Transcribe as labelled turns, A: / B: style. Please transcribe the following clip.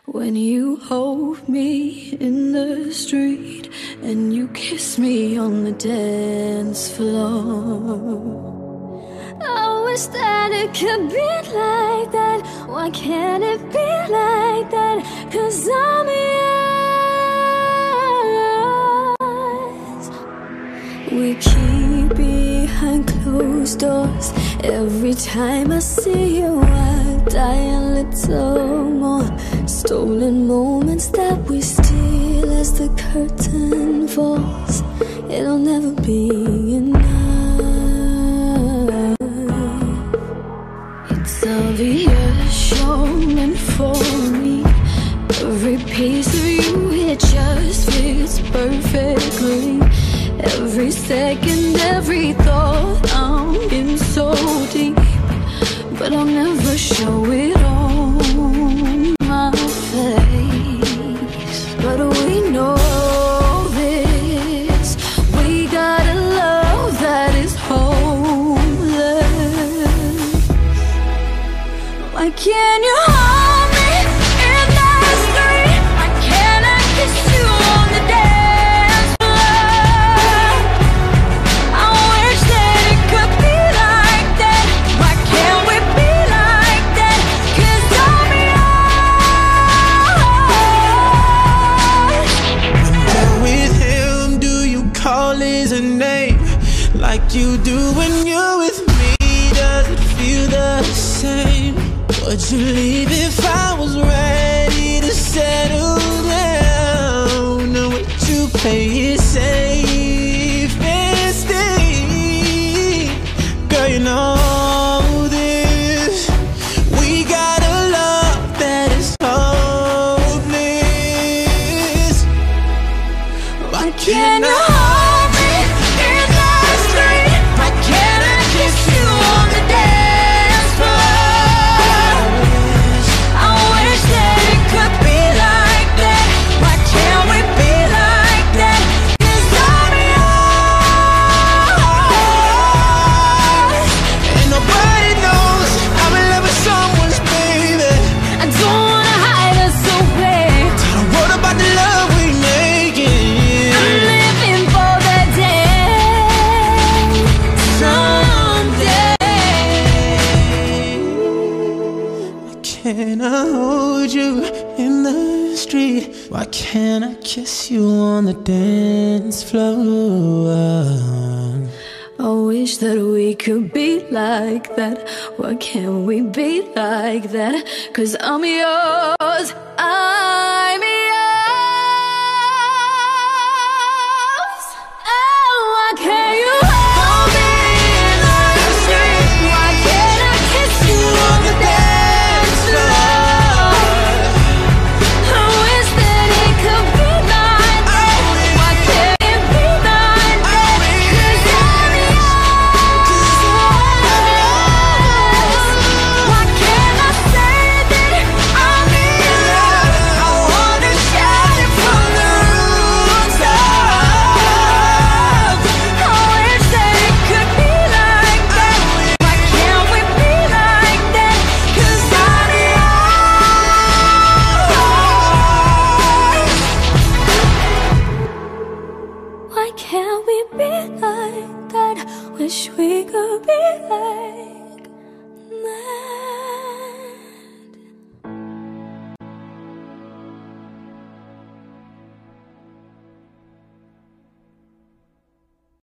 A: When you hold me in the street and you kiss me on the dance floor. I wish that it could be like that. Why can't it be like that? 'Cause I'm yours. We keep behind closed doors. Every time I see you I die a little more. Stolen moments that we steal as the curtain falls. It'll never be enough. It's obvious you're meant for me. Every piece of you, it just fits perfectly. Every second, every thought, I'm in so deep. But I'll never show it on my face. But we know this, we got a love that is hopeless. Why can't you hold me in the street? Why can't I kiss you on the dance floor? I wish that it could be like that. Why can't we be like that? 'Cause I'm yours.
B: When you're with him, do you call his name like you do when you're with me? Does it feel the same? Would you leave if I was ready to settle down? Or would you play it safe and stay? Girl, you know this. We got a love that is hopeless. Why can't I hold me in the street? Why can't I kiss you on the dance floor? I wish that it could be like that. Why can't we be like that? 'Cause I'm yours. And nobody knows I'm in love with someone's baby.
A: I don't wanna hide us away.
B: What about the love we making?
A: I'm living for the day someday.
B: Can I hold you in the street? Why can't I kiss you on the dance floor?
A: I wish that we could be like that. Why can't we be like that? 'Cause I'm yours.